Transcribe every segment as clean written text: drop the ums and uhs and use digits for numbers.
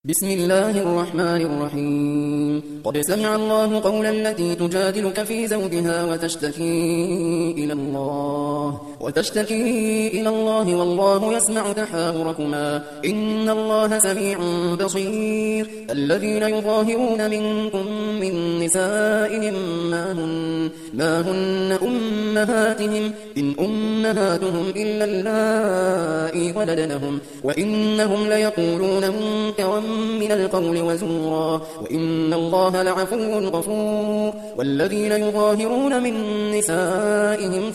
بسم الله الرحمن الرحيم. قد سمع الله قول التي تجادلك في زوجها وتشتكي إلى الله والله يسمع تحاوركما إن الله سميع بصير. الذين يظاهرون منكم من نسائهم ما هن أمهاتهم إن أمهاتهم إلا اللائي ولدنهم وإنهم ليقولون منكرا من القول وزورا وإن الله لعفو غفور. والذين يظاهرون من نسائهم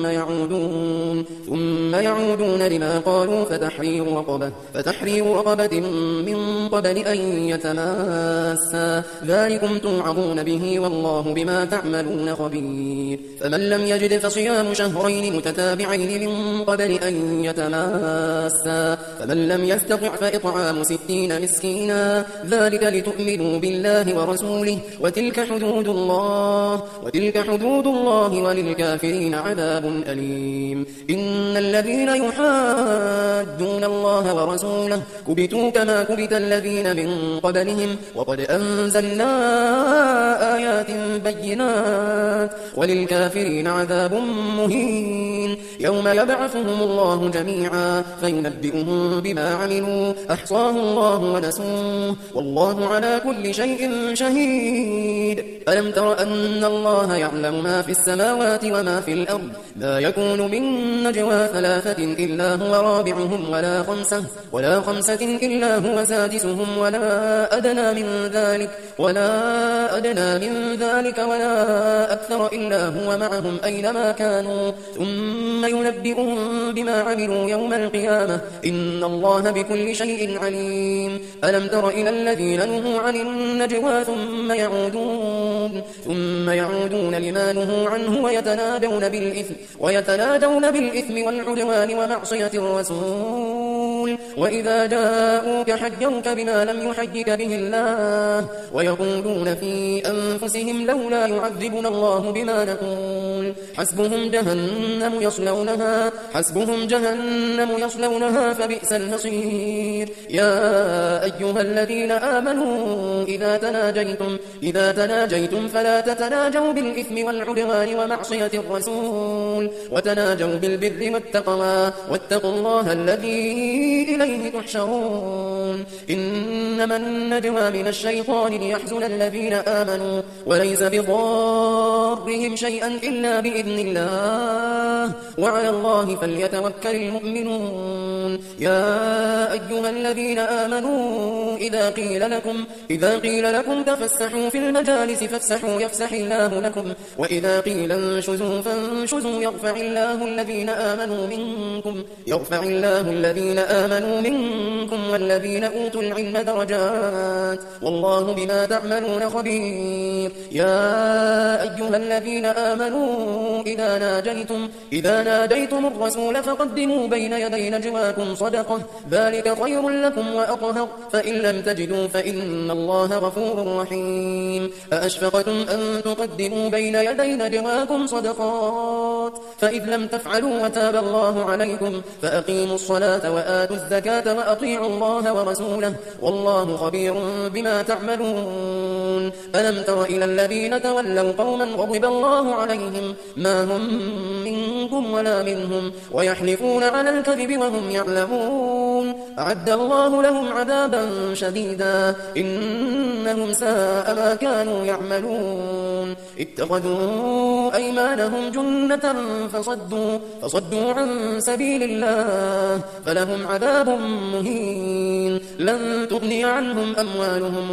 ثم يعودون لما قالوا فتحرير رقبة من قبل أن يتماسا ذلكم توعظون به والله بما تعملون خبير. فمن لم يجد فصيام شهرين متتابعين من قبل أن يتماسا فمن لم يستطع فإطعام 60 مسكينا ذلك لتؤمنوا بالله ورسوله وتلك حدود الله وللكافرين عذاب أليم. إن الذين يحادون الله ورسوله كبتوا كما كبت الذين من قبلهم وقد أنزلنا آيات بينات وللكافرين عذاب مهين. يوم يبعثهم الله جميعا فينبئهم بما عملوا أحصاه الله ونسوه والله على كل شيء شهيد. ألم تر أن الله يعلم ما في السماوات وما في الأرض لا يكون من نجوى 3 إلا هو رابعهم ولا خمسة إلا هو سادسهم ولا أدنى من ذلك ولا أكثر إلا هو معهم أينما كانوا ثم ينبئهم بما عملوا يوم القيامة إن الله بكل شيء عليم. ألم تر إلى الذين نهوا عن النجوى ثم يعودون لما نهوا عنه ويتنادون بالإثم والعدوان ومعصية الرسول وإذا جاءوك حجوك بما لم يحجك به الله ويقولون في أنفسهم لولا يعذبنا الله بما نقول حسبهم جهنم يصلونها فبئس المصير. يا أيها الذين آمنوا إذا تناجيتم فلا تتناجوا بالإثم والعدوان ومعصية الرسول وتناجوا بالبر والتقوى واتقوا الله الذي إليه تحشرون. إنما النجوى من الشيطان ليحزن الذين آمنوا وليس بضارهم شيئا إلا بإذن الله وعلى الله فليتوكل المؤمنون. يا أيها الذين آمنوا إذا قيل لكم تفسحوا في المجالس فافسحوا يفسح الله لكم وإذا قيل انشزوا فانشزوا يرفع الله الذين آمنوا منكم والذين أوتوا العلم درجات والله بما تعملون خبير. يا أيها الذين آمنوا إذا ناجيتم الرسول فقدموا بين يدي نجواكم صدقة ذلك خير لكم وأطهر فإن لم تجدوا فإن الله غفور رحيم. أأشفقتم أن تقدموا بين يدي نجواكم صدقات فإذ لم تفعلوا وتاب الله عليكم فأقيموا الصلاة وآتوا الزكاة وأطيعوا الله ورسوله والله خبير بما تعملون. ألم تر إلى الذين تولوا قوما غضب الله عليهم ما هم منكم ولا منهم ويحلفون على الكذب وهم يعلمون أعد الله لهم عذابا شديدا إنهم ساء ما كانوا يعملون. اتخذوا أيمانهم جنة فصدوا عن سبيل الله فلهم عذاب مهين. لن تغني عنهم أموالهم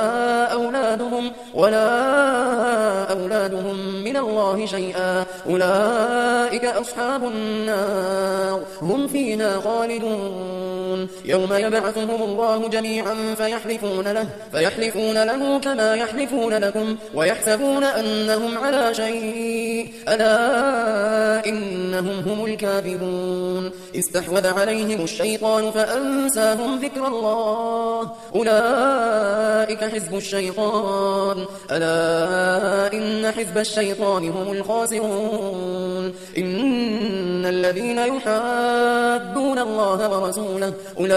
ولا أولادهم من الله شيئا أولئك أصحاب النار هم فيها خالدون. يوم يبعثهم الله جميعا فيحلفون له كما يحلفون لكم ويحسبون أنهم على شيء ألا إنهم هم الكاذبون. استحوذ عليهم الشيطان فأنساهم ذكر الله أولئك حزب الشيطان ألا إن حزب الشيطان هم الخاسرون. إن الذين يحادون الله ورسوله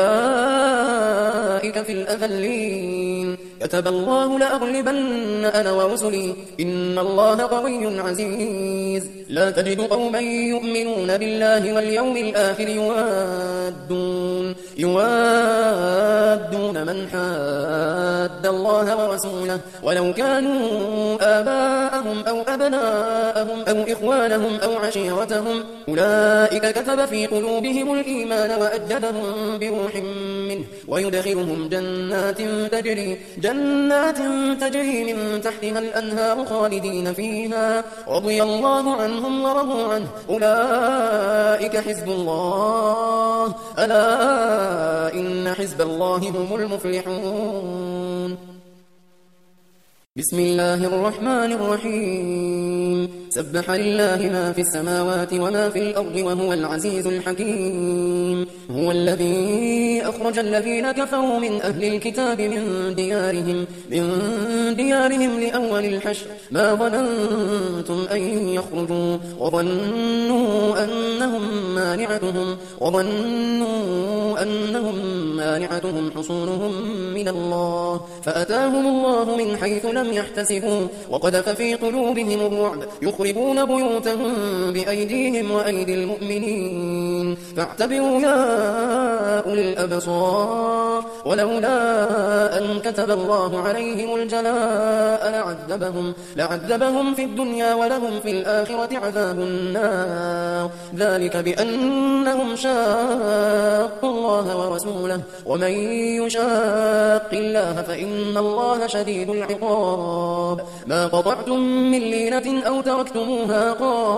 أولئك في الأذلين كتب الله لأغلبن أنا ورسلي إن الله قوي عزيز لا تجد قوما يؤمنون بالله واليوم الآخر يوادون من حاد الله ورسوله ولو كانوا آباءهم أو أبناءهم أو إخوانهم أو عشيرتهم أولئك كتب في قلوبهم الإيمان وأجدهم بروح منه ويدخلهم جنات تجري من تحتها الأنهار خالدين فيها رضي الله عنهم ورضوا عنه أولئك حزب الله ألا إن حزب الله هم المفلحون بسم الله الرحمن الرحيم سبح لله ما في السماوات وما في الأرض وهو العزيز الحكيم هو الذي أخرج الذين كفروا من أهل الكتاب من ديارهم لأول الحشر ما ظننتم أن يخرجوا وظنوا أنهم مانعتهم حصونهم من الله فأتاهم الله من حيث لم يحتسبوا وقذف في قلوبهم الرعب يخربون بيوتهم بأيديهم وأيدي المؤمنين فاعتبروا يا أولي الأبصار ولولا أن كتب الله عليهم الجلاء لعذبهم في الدنيا ولهم في الآخرة عذاب النار ذلك بأنهم شاقوا الله ورسوله ومن يشاق الله فإن الله شديد العقاب ما قطعتم من لينة أو تركتموها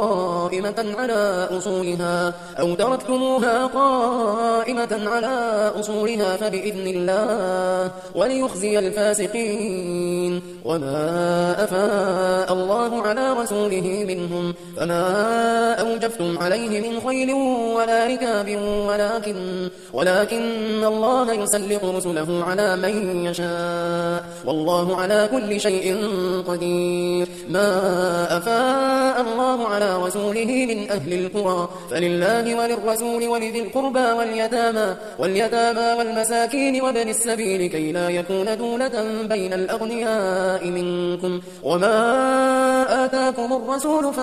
قائمة على أصولها فبإذن الله وليخزي الفاسقين وما أفاء الله على رسوله منهم فما أوجفتم عليه من خيل ولا ركاب ولكن الله يسلط رسله على من يشاء والله على كل شيء قدير ما أفاء الله على رسوله من أهل القرى فلله وللرسول ولذي القربى واليتامى والمساكين وابن السبيل كي لا يكون دولة بين الأغنياء منكم وما آتاكم الرسول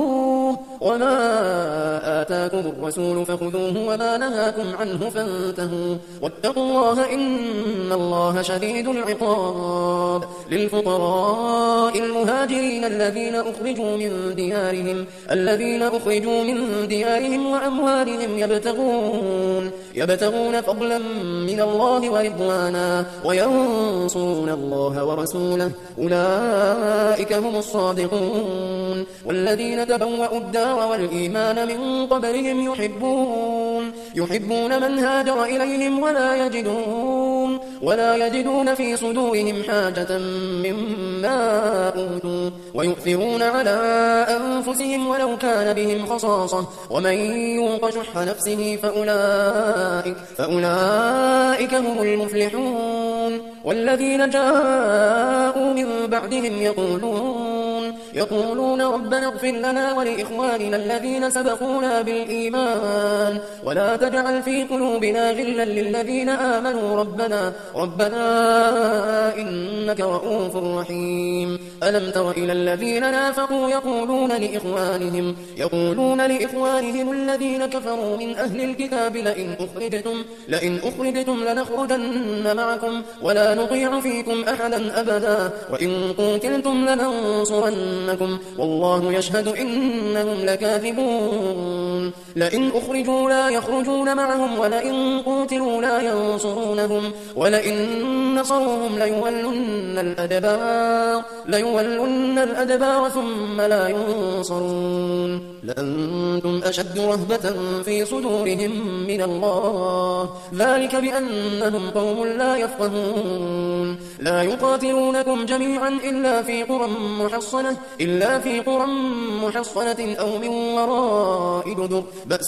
فخذوه وما نهاكم عنه فانتهوا واتقوا الله إن الله شديد العقاب للفقراء المهاجرين الذين أخرجوا من ديارهم وأموالهم يبتغون فضلا من الله ورضوانا وينصرون الله ورسوله أولئك هم الصادقون والذين تبوأوا الدار والإيمان من قبلهم يحبون من هاجر إليهم ولا يجدون في صدورهم حاجة مما أوتوا ويؤثرون على أنفسهم ولو كان بهم خصاصة ومن يوق شح نفسه فأولئك هم المفلحون والذين جاءوا من بعدهم يقولون ربنا اغفر لنا ولإخواننا الذين سبقونا بالإيمان ولا تجعل في قلوبنا غلا للذين آمنوا ربنا إنك رؤوف رحيم ألم تر إلى الذين نافقوا يقولون لإخوانهم الذين كفروا من أهل الكتاب لئن أخرجتم لنخرجن معكم ولا نطيع فيكم أحدا أبدا وإن قتلتم لننصرنكم والله يشهد إنهم لكاذبون لئن أخرجوا لا يخرجون معهم ولئن قتلوا لا ينصرونهم ولئن نصروهم ليولن الأدبار ثم لا ينصرون لأنتم أشد رهبة في صدورهم من الله ذلك بأنهم قوم لا يفقهون لا يقاتلونكم جميعا إلا في قرى محصنة أو من وراء جدر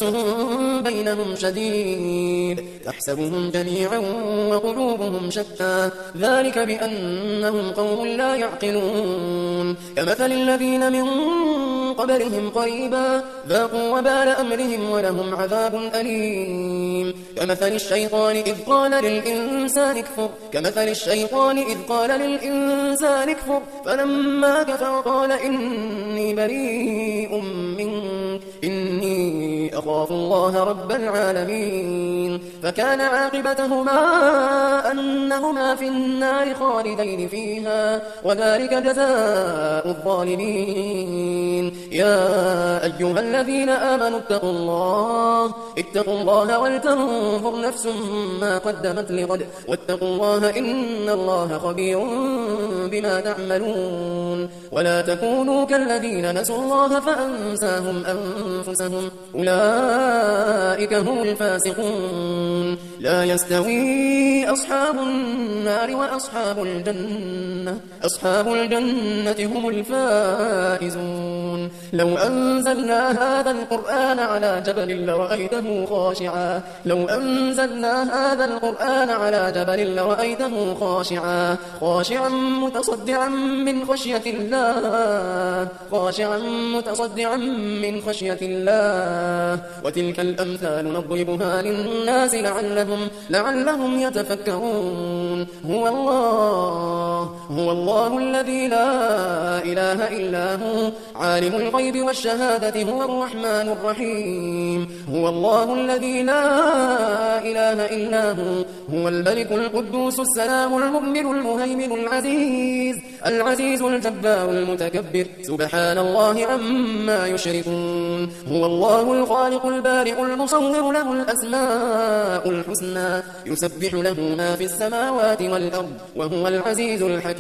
بأسهم بينهم شديد تحسبهم جميعا وقلوبهم شتى ذلك بأنهم قوم لا يعقلون كمثل الذين من قبلهم قريبا ذاقوا وبال أمرهم ولهم عذاب أليم كمثل الشيطان إذ قال للإنسان اكفر فلما كفر قال إني بريء منك إني أخاف الله رب العالمين فكان عاقبتهما أنهما في النار خالدين فيها وذلك جزاء الظالمين يا أيها الذين آمنوا اتقوا الله ولتنظر نفس ما قدمت لغد واتقوا الله إن الله خبير بما تعملون ولا تكونوا كالذين نسوا الله فأنساهم أنفسهم أولئك هم الفاسقون لا يستوي أصحاب النار وأصحاب الجنة أصحاب الجنة هم الفائزون لو أنزلنا هذا القرآن على جبل لرأيته خاشعا متصدعا من خشية الله وتلك الأمثال نضربها للناس لعلهم يتفكرون هو الله الذي لا إله إلا هو عالم الغيب والشهادة هو الرحمن الرحيم هو الله الذي لا إله إلا هو الملك القدوس السلام المؤمن المهيمن العزيز الجبار المتكبر سبحان الله عما يشركون هو الله الخالق البارئ المصور له الأسماء الحسنى يسبح له ما في السماوات والأرض وهو العزيز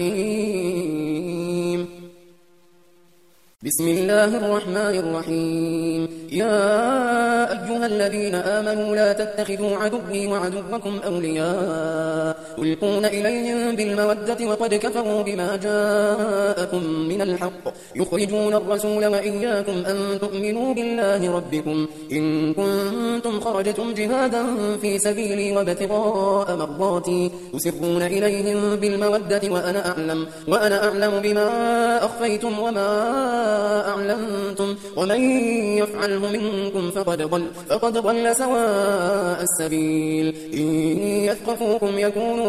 الحكيم بسم الله الرحمن الرحيم يا أيها الذين آمنوا لا تتخذوا عدوي وعدوكم أولياء تلقون إليهم بالمودة وقد كفروا بما جاءكم من الحق يخرجون الرسول وإياكم أن تؤمنوا بالله ربكم إن كنتم خرجتم جهادا في سبيلي وابتغاء مرضاتي تسرون إليهم بالمودة وأنا أعلم بما أخفيتم وما أعلنتم ومن يفعله منكم فقد ضل سواء السبيل إن يثقفوكم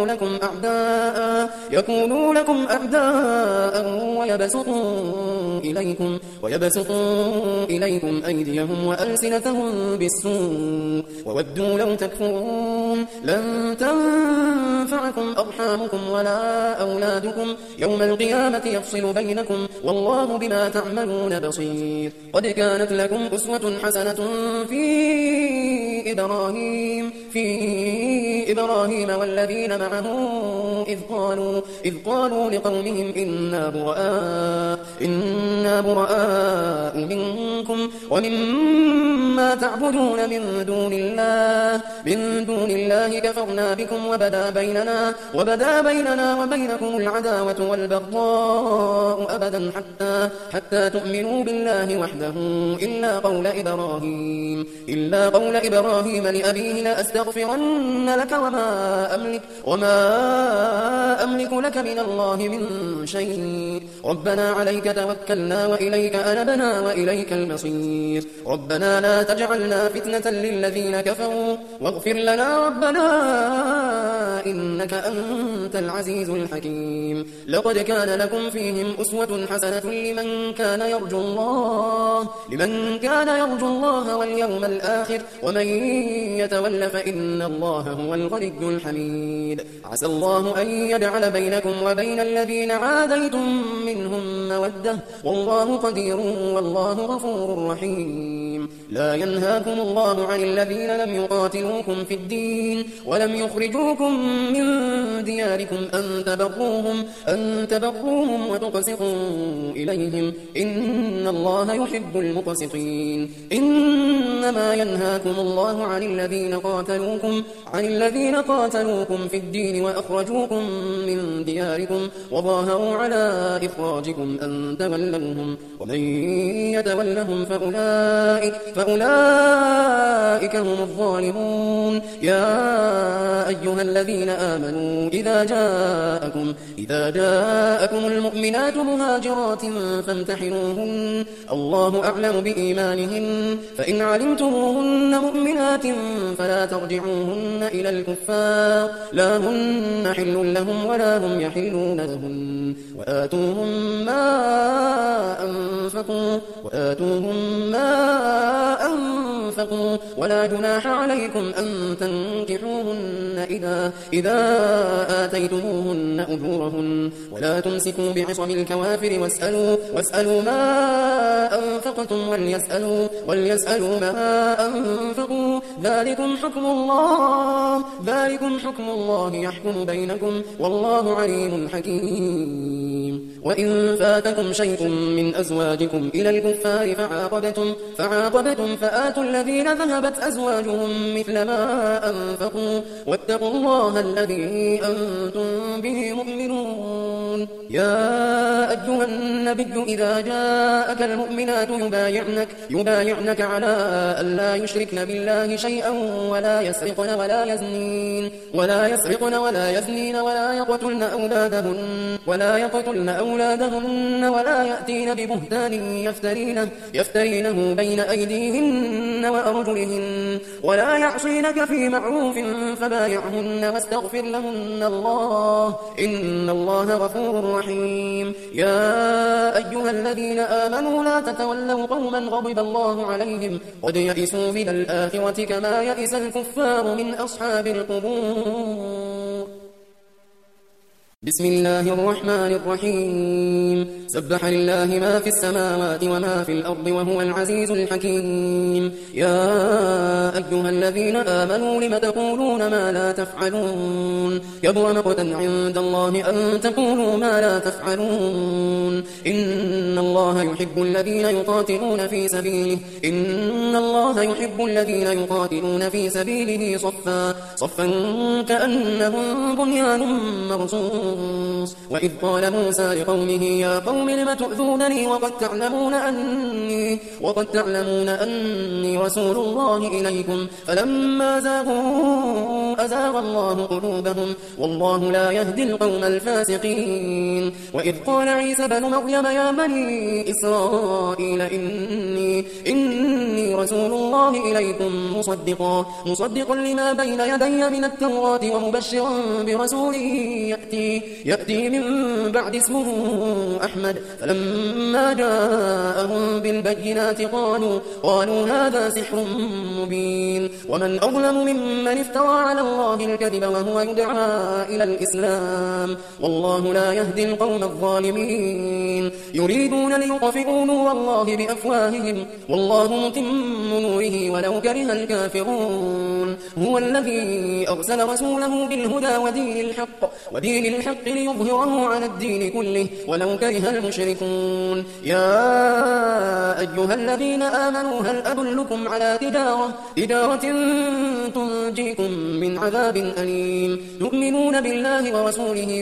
يكونوا لكم أعداء ويبسطوا إليكم أيديهم وألسنتهم بالسوء وودوا لو تكفرون لن تنفعكم أرحامكم ولا أولادكم يوم القيامة يفصل بينكم والله بما تعملون بصير قد كانت لكم أسوة حسنة في إبراهيم والذين معه إذ قالوا لقومهم إنا براء منكم ومما تعبدون من دون الله كفرنا بكم وبدا بيننا وبينكم العداوة والبغضاء أبدا حتى تؤمنوا بالله وحده إلا قول إبراهيم لأبيه لأستغفرن لك وما أملك لك من الله من شيء ربنا عليك توكلنا وإليك أنبنا وإليك المصير ربنا لا تجعلنا فتنة للذين كفروا واغفر لنا ربنا إنك أنت العزيز الحكيم لقد كان لكم فيهم أسوة حسنة لمن كان يرجو الله واليوم الآخر ومن يتول فإن الله هو الغني الحميد عسى الله أن يجعل بينكم وبين الذين عاديتم منهم مودة والله قدير والله غفور رحيم لا ينهاكم الله عن الذين لم يقاتلوكم في الدين ولم يخرجوكم من دياركم أن تبروهم وتقسطوا إليهم إن الله يحب المقسطين إنما ينهاكم الله عن الذين قاتلوكم في الدين وأخرجوكم من دياركم وظاهروا على إخراجكم أن تولوهم ومن يتولهم فأولئك هم الظالمون. يا أيها الذين آمنوا إذا جاءكم المؤمنات مهاجرات فامتحنوهن الله أعلم بإيمانهن فإن علمتموهن مؤمنات فلا ترجعوهن إلى الكفار لا هن حل لهم ولا هم يحلون لهن وآتوهم ما أنفقوا ولا جناح عليكم أن تنكحوهن إذا آتيتموهن أجورهن ولا تمسكوا بعصم الكوافر واسألوا ما أنفقتم وليسألوا ما أنفقوا ذلكم حكم الله يحكم بينكم والله عليم حكيم. وإن فاتكم شيء من أزواجكم إلى الكفار فعاقبتم فآتوا الذين ذهبت أزواجهم مثل ما أنفقوا واتقوا الله الذي أنتم به مؤمنون. يا أيها النبي إذا جاءك المؤمنات يبايعنك على أن لا يشركن بالله شيئا ولا يسرقن ولا يزنين ولا يقتلن أولادهن ولا يأتين ببهتان يفترينه بين أيديهن وأرجلهن ولا يعصينك في معروف فبايعهن واستغفر لهن الله إن الله غفور رحيم. يا أيها الذين آمنوا لا تتولوا قوما غضب الله عليهم قد يئسوا من الآخرة كما يئس الكفار من أصحاب القبور. بسم الله الرحمن الرحيم. سبح لله ما في السماوات وما في الأرض وهو العزيز الحكيم. يا أيها الذين آمنوا لم تقولون ما لا تفعلون كبر مقتا عند الله أن تقولوا ما لا تفعلون. إن الله يحب الذين يقاتلون في سبيله صفا كأنهم بنيان مرصوص. وإذ قال موسى لقومه يا قوم لم تؤذونني وقد تعلمون أني رسول الله إليكم فلما زاغوا أزاغ الله قلوبهم والله لا يهدي القوم الفاسقين. وإذ قال عيسى بن مريم يا بني إسرائيل إني رسول الله إليكم مصدقا لما بين يدي من التوراة ومبشرا برسول يأتي من بعد اسمه أحمد. فلما جاءهم بالبينات قالوا هذا سحر مبين ومن أظلم ممن افترى على الله الكذب وهو يدعى إلى الإسلام والله لا يهدي القوم الظالمين. يريدون ليطفئوا نور الله بأفواههم والله متم نوره ولو كره الكافرون. هو الذي أرسل رسوله بالهدى ودين الحق ليظهره على الدين كله ولو كره المشركون. يا أيها الذين آمنوا هل أدلكم على تجارة تنجيكم من عذاب أليم تؤمنون بالله ورسوله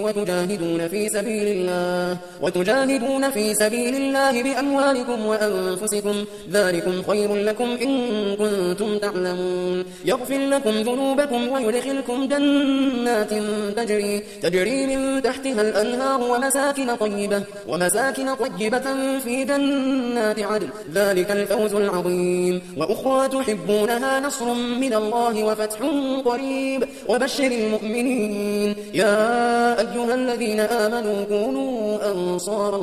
وتجاهدون في سبيل الله بأموالكم وأنفسكم ذلكم خير لكم إن كنتم تعلمون. يغفر لكم ذنوبكم ويدخلكم جنات تجري من تحتها الأنهار ومساكن طيبة في جنات عدن ذلك الفوز العظيم. وأخرى تحبونها نصر من الله وفتح قريب وبشر المؤمنين. يا أيها الذين آمنوا كونوا أنصار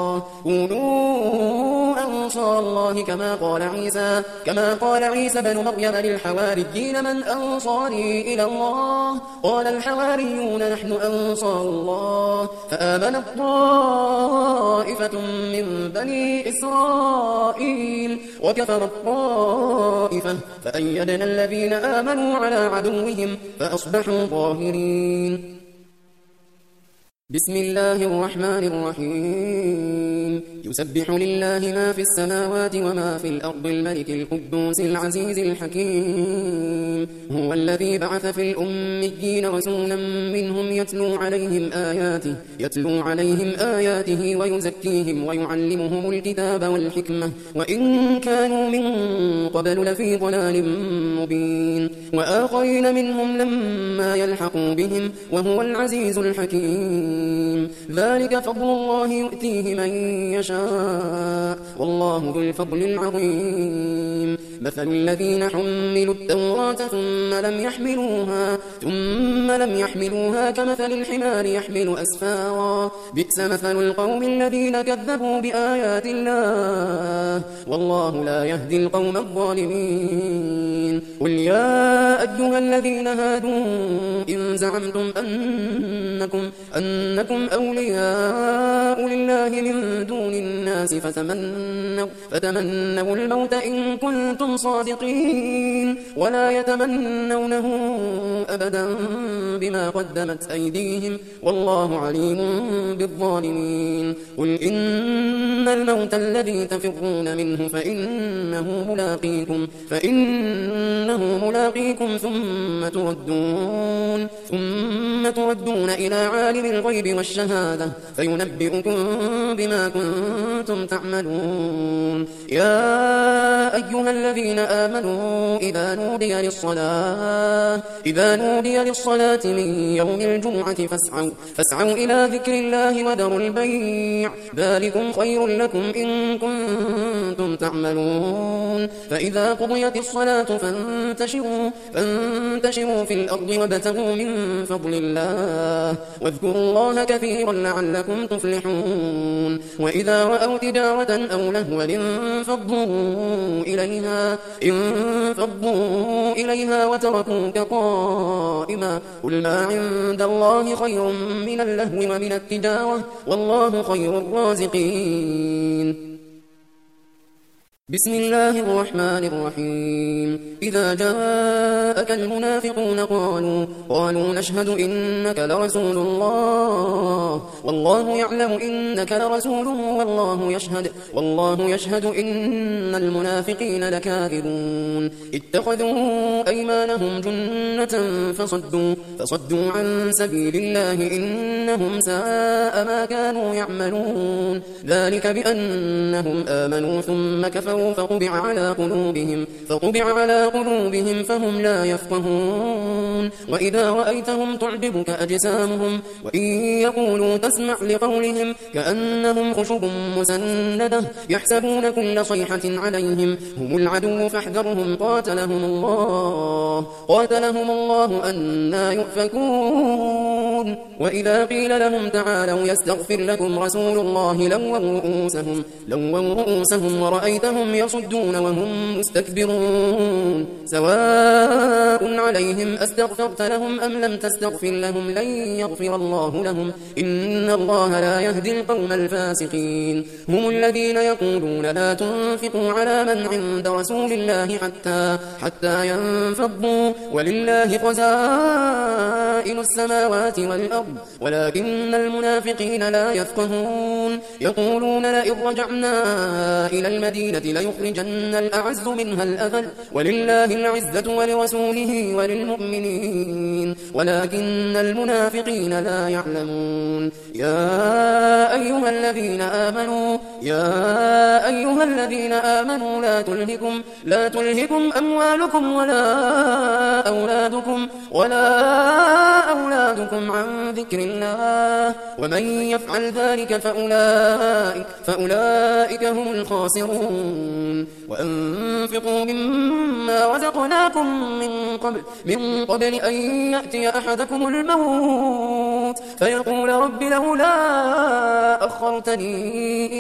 الله كما قال عيسى بن مريم للحواريين من أنصاري إلى الله قال الحواريون نحن أنصار الله. فآمنت طائفة من بني إسرائيل وكفرت طائفة فأيدنا الذين آمنوا على عدوهم فأصبحوا ظاهرين. بسم الله الرحمن الرحيم يسبح لله ما في السماوات وما في الأرض الملك القدوس العزيز الحكيم هو الذي بعث في الأميين رسولا منهم يتلو عليهم آياته ويزكيهم ويعلمهم الكتاب والحكمة وإن كانوا من قبل لفي ضلال مبين وآخرين منهم لما يلحقوا بهم وهو العزيز الحكيم ذلك فضل الله يؤتيه من يشاء والله ذو الفضل العظيم مثل الذين حملوا التوراة ثم لم يحملوها كمثل الحمار يحمل أسفارا بئس مثل القوم الذين كذبوا بآيات الله والله لا يهدي القوم الظالمين قل يا أيها الذين هادوا إن زعمتم أنكم أولياء لله من دون الناس فتمنوا الموت إن كنتم صادقين ولا يتمنونه أبدا بما قدمت أيديهم والله عليم بالظالمين قل إن الموت الذي تفرون منه فإنه ملاقيكم ثم تردون إلى عالم الغيب والشهادة فينبئكم بما كنتم تعملون يا أيها الذين آمنوا إذا نودي للصلاة من يوم الجمعة فاسعوا إلى ذكر الله وذروا البيع ذلكم خير لكم إن كنتم تعملون فإذا قضيت الصلاة فانتشروا في الأرض وابتغوا من فضل الله واذكروا الله كثيرا لعلكم تفلحون وإذا رأوا تجارة أو لهوا انفضوا إليها وتركوك قائما قل ما عند الله خير من اللهو ومن التجارة والله خير الرازقين بسم الله الرحمن الرحيم إذا جاءك المنافقون قالوا نشهد إنك لرسول الله والله يعلم إنك لرسوله والله يشهد إن المنافقين لكاذبون اتخذوا أيمانهم جنة فصدوا عن سبيل الله إنهم ساء ما كانوا يعملون ذلك بأنهم آمنوا ثم كفروا فطبع على قلوبهم فهم لا يفقهون وإذا رأيتهم تعجبك أجسامهم وإن يقولوا تسمع لقولهم كأنهم خشب مسندة يحسبون كل صيحة عليهم هم العدو فاحذرهم قاتلهم الله أنى يؤفكون وإذا قيل لهم تعالوا يستغفر لكم رسول الله لووا رؤوسهم ورأيتهم يصدون وهم مستكبرون سواء عليهم أستغفرت لهم أم لم تستغفر لهم لن يغفر الله لهم إن الله لا يهدي القوم الفاسقين هم الذين يقولون لا تنفقوا على من عند رسول الله حتى ينفضوا ولله خزائن السماوات والأرض ولكن المنافقين لا يفقهون يقولون لئن رجعنا إلى المدينة ليخرجن الأعز منها الأذل ولله العزة ولرسوله وللمؤمنين ولكن المنافقين لا يعلمون يا أيها الذين آمنوا لا تلهكم أموالكم ولا أولادكم عن ذكر الله ومن يفعل ذلك فأولئك هم الخاسرون وأنفقوا مما رزقناكم من قبل أن يأتي أحدكم الموت فيقول رب لولا أخرتني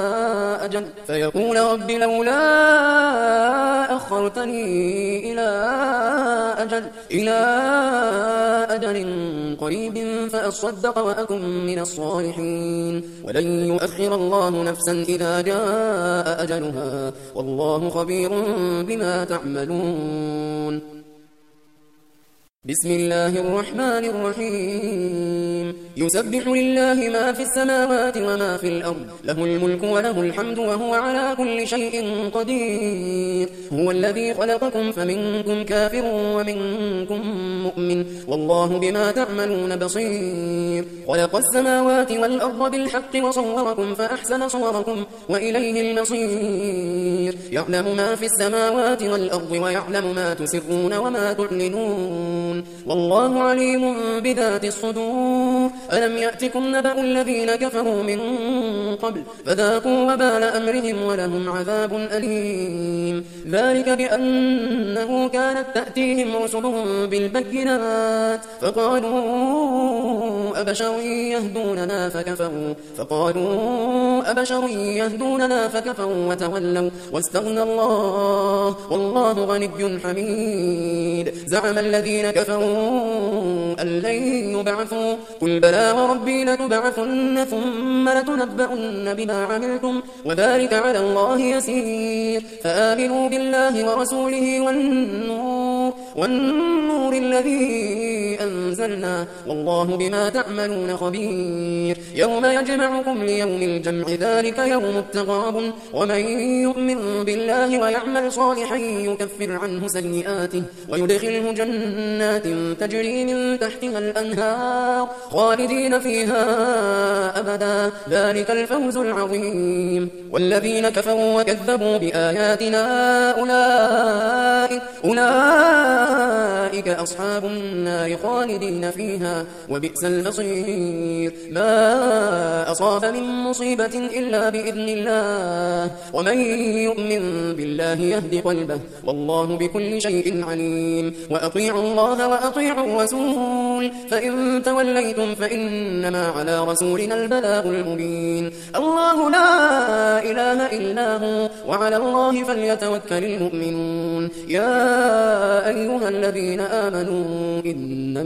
إلى أجل قريب فأصدق وأكن من الصالحين ولن يؤخر الله نفسا إذا جاء أجلها والله خبير بما تعملون بسم الله الرحمن الرحيم يسبح لله ما في السماوات وما في الأرض له الملك وله الحمد وهو على كل شيء قدير هو الذي خلقكم فمنكم كافر ومنكم مؤمن والله بما تعملون بصير خلق السماوات والأرض بالحق وصوركم فأحسن صوركم وإليه المصير يعلم ما في السماوات والأرض ويعلم ما تسرون وما تعلنون والله عليم بذات الصدور ألم يأتكم نبأ الذين كفروا من قبل فذاقوا وبال أمرهم ولهم عذاب أليم ذلك بأنه كانت تأتيهم رسلهم بالبينات فقالوا أبشر يهدوننا فكفروا وتولوا واستغنى الله والله غني حميد زعم الذين كفروا أن لن يبعثوا قل بلى وربي لتبعثن ثم لتنبؤن بما عملتم وذلك على الله يسير فآمنوا بالله ورسوله والنور الذي أنزلنا والله بما تعملون خبير يوم يجمعكم ليوم الجمع ذلك يوم التغابن ومن يؤمن بالله ويعمل صالحا يكفر عنه سيئاته ويدخله جنات تجري من تحتها الأنهار خالدين فيها أبدا ذلك الفوز العظيم والذين كفروا وكذبوا بآياتنا أولئك أصحاب النار خالدين فيها وبئس المصير ما أصاب من مصيبة إلا بإذن الله ومن يؤمن بالله يهد قلبه والله بكل شيء عليم وأطيعوا الله وأطيعوا الرسول فإن توليتم فإنما على رسولنا البلاغ المبين الله لا إله إلا هو وعلى الله فليتوكل المؤمنون يا أيها الذين آمنوا إن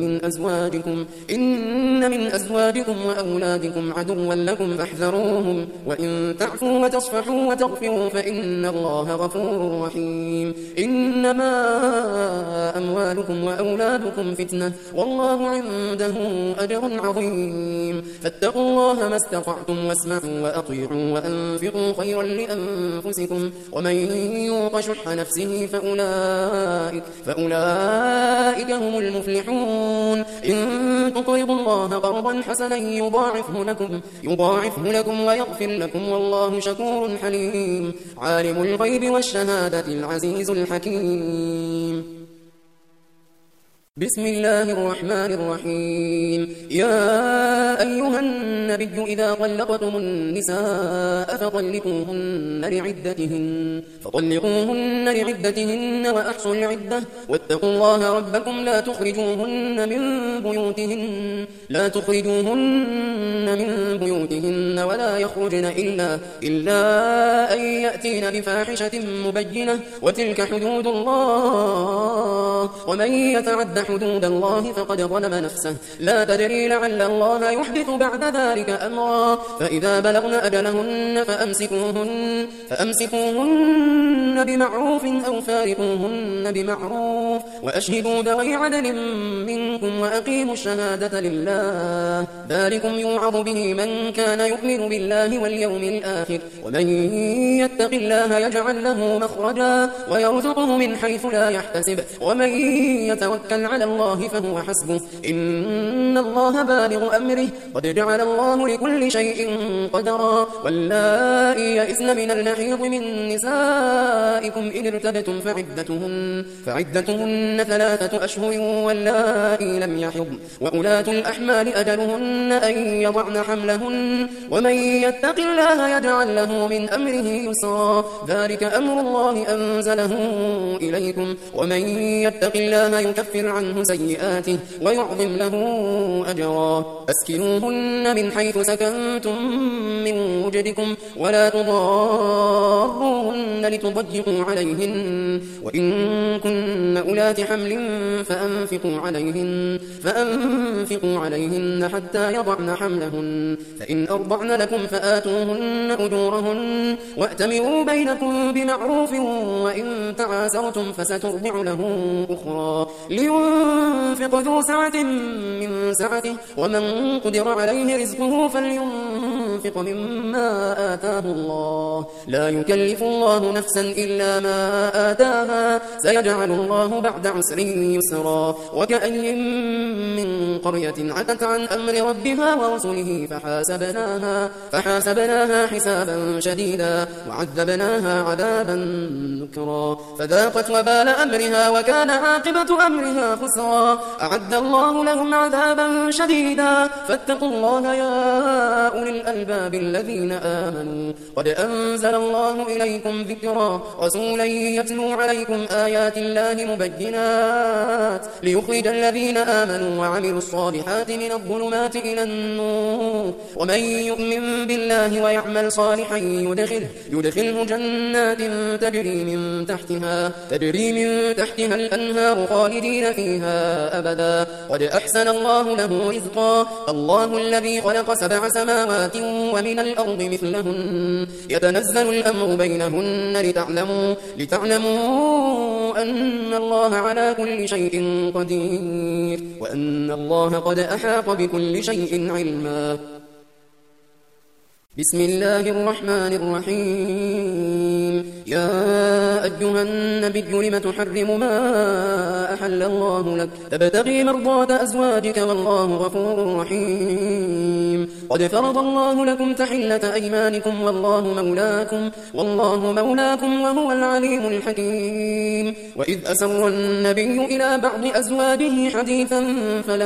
من أزواجكم وأولادكم عدوا لكم فاحذروهم وإن تعفوا وتصفحوا وتغفروا فإن الله غفور رحيم إنما أموالكم وأولادكم فتنة والله عنده أجر عظيم فاتقوا الله ما استطعتم واسمعوا وأطيعوا وأنفقوا خيرا لأنفسكم ومن يوق شح نفسه فأولئك هم المفلحون إن تقرضوا الله قرضا حسنا يضاعفه لكم ويغفر لكم والله شكور حليم عالم الغيب والشهادة العزيز الحكيم بسم الله الرحمن الرحيم يا أيها النبي إذا طلقتم النساء فطلقوهن لعدتهن وأحصوا العدة واتقوا الله ربكم لا تخرجوهن من بيوتهن ولا يخرجن إلا أن يأتين بفاحشة مبينة وتلك حدود الله ومن يتعد حدود الله فقد ظلم نفسه لا تدري لعل الله يحدث بعد ذلك أمرا فإذا بلغن أجلهن فأمسكوهن بمعروف أو فارقوهن بمعروف وأشهدوا ذوي عدل منكم وأقيموا الشهادة لله ذلكم يوعظ به من كان يؤمن بالله واليوم الآخر ومن يتق الله يجعل له مخرجا ويرزقه من حيث لا يحتسب ومن يتوكل على الله فهو حسبه إن الله بالغ أمره قد جعل الله لكل شيء قدرا واللائي يئسن من المحيض من نسائكم إن ارتبتم فعدتهن 3 أشهر واللائي لم يحضن وأولاة الأحمال أجلهن أن يضعن حملهن ومن يتق الله يجعل له من أمره يسرا ذلك أمر الله أنزله إليكم ومن يتق الله يكفر عنه سيئاته ويعظم له أجرا أسكنوهن من حيث سكنتم من وجدكم ولا تضاروهن لتضيقوا عليهن وإن كن أولات حمل فأنفقوا عليهن حتى يضعن حملهن فإن أرضعن لكم فآتوهن أجورهن وأتمروا بينكم بمعروف وإن تعاسرتم فسترضع له أخرى لينفق ذو سعة من سعته ومن قدر عليه رزقه فلينفق مما آتاه الله لا يكلف الله نفسا إلا ما آتاها سيجعل الله بعد عسر يسرا وكأي من قرية عتت عن أمر ربها ورسله فحاسبناها حسابا شديدا وعذبناها عذابا نكرا فذاقت وبال أمرها وكان عاقبة أمرها خسرا أعد الله لهم عذابا شديدا فاتقوا الله يا أولي الألباب الذين آمنوا قد أنزل الله إليكم ذكرا رسولا يتلو عليكم آيات الله مبينات ليخرج الذين آمنوا وعملوا الصالحات من الظلمات إلى النور ومن يؤمن بالله ويعمل صالحا يدخله جنات تجري من تحتها الأنهار خالدين فيها أبدا قد أحسن الله له رزقا الله الذي خلق 7 سماوات ومن الأرض مثلهن يتنزل الأمر بينهن لتعلموا أن الله على كل شيء قدير وأن الله قد أحاط بكل شيء علما بسم الله الرحمن الرحيم يا أيها النبي لم تحرم ما أحل الله لك تبتغي مرضات أزواجك والله غفور رحيم قد فرض الله لكم تحلة أيمانكم والله مولاكم وهو العليم الحكيم وإذ أسر النبي إلى بعض أزواجه حديثا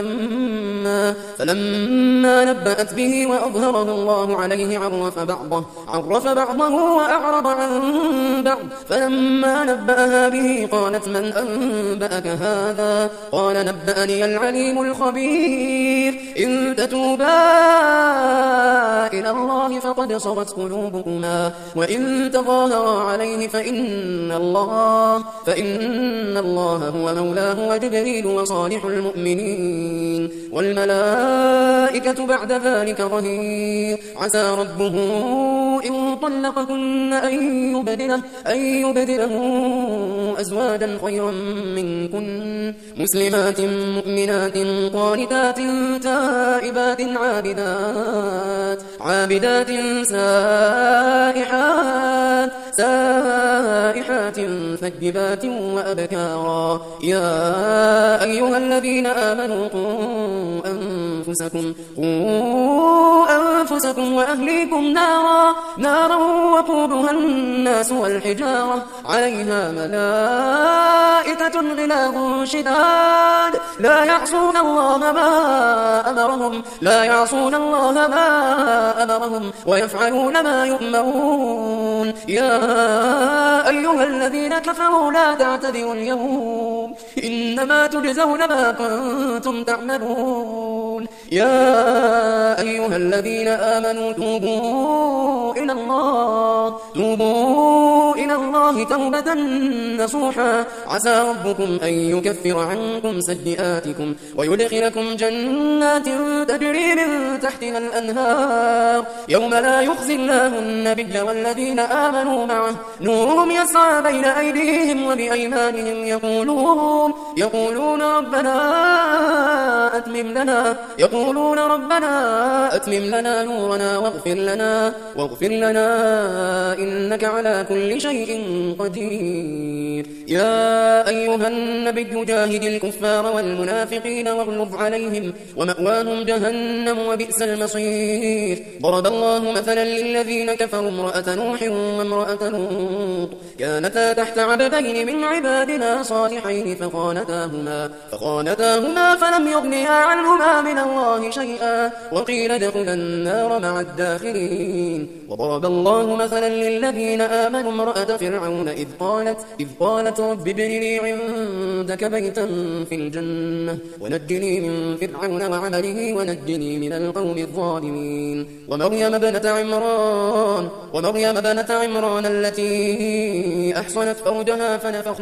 فلما نبأت به وأظهره الله عليه عرف بعضه وأعرض عن بعض فلما نبأها به قالت من أنبأك هذا قال نبأني العليم الخبير إن تتوبا إلى الله فقد صغت قلوبكما وإن تظاهرا عليه فإن الله هو مولاه وجبريل وصالح المؤمنين والملائكة بعد ذلك ظهير عسى ربه إن طلقكن أن يبدله أزواجا خيرا منكن مسلمات مؤمنات قانتات تائبات عابدات سائحات ثيبات وأبكارا يا أيها الذين آمنوا قوا أنفسكم وأهليكم نارا وقودها الناس والحجارة عليها ملائكة غلاظ شداد لا يعصون الله ما أمرهم ويفعلون ما يؤمرون يا أيها الذين كفروا لا تعتذروا اليوم إنما تجزون ما كنتم تعملون يا أيها الذين آمنوا توبوا إلى الله توبة نصوحا عسى ربكم أن يكفر عنكم سيئاتكم ويدخلكم جنات تجري من تحتها الأنهار يوم لا يخزي الله النبي والذين آمنوا معه نورهم يسعى بين أيديهم وبأيمانهم يقولون ربنا أتمم لنا نورنا واغفر لنا إنك على كل شيء قدير يا أيها النبي جاهد الكفار والمنافقين واغلظ عليهم ومأواهم جهنم وبئس المصير ضرب الله مثلا للذين كفروا امرأة نوح وامرأة لوط كانتا تحت عبدين من عبادنا صالحين فخانتاهما فلم يغنيا عنهما من الله شيئا وقيل ادخلا النار مع الداخلين وضرب الله مثلا للذين آمنوا امرأة وامرأة فرعون إذ قالت رب ابن لي عندك بيتا في الجنة ونجني من فرعون وعمله ونجني من القوم الظالمين ومريم بنت عمران التي أحصنت فرجها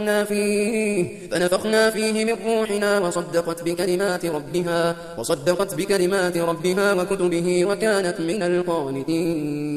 فنفخنا فيه من روحنا وصدقت بكلمات ربها وكتبه وكانت من القانتين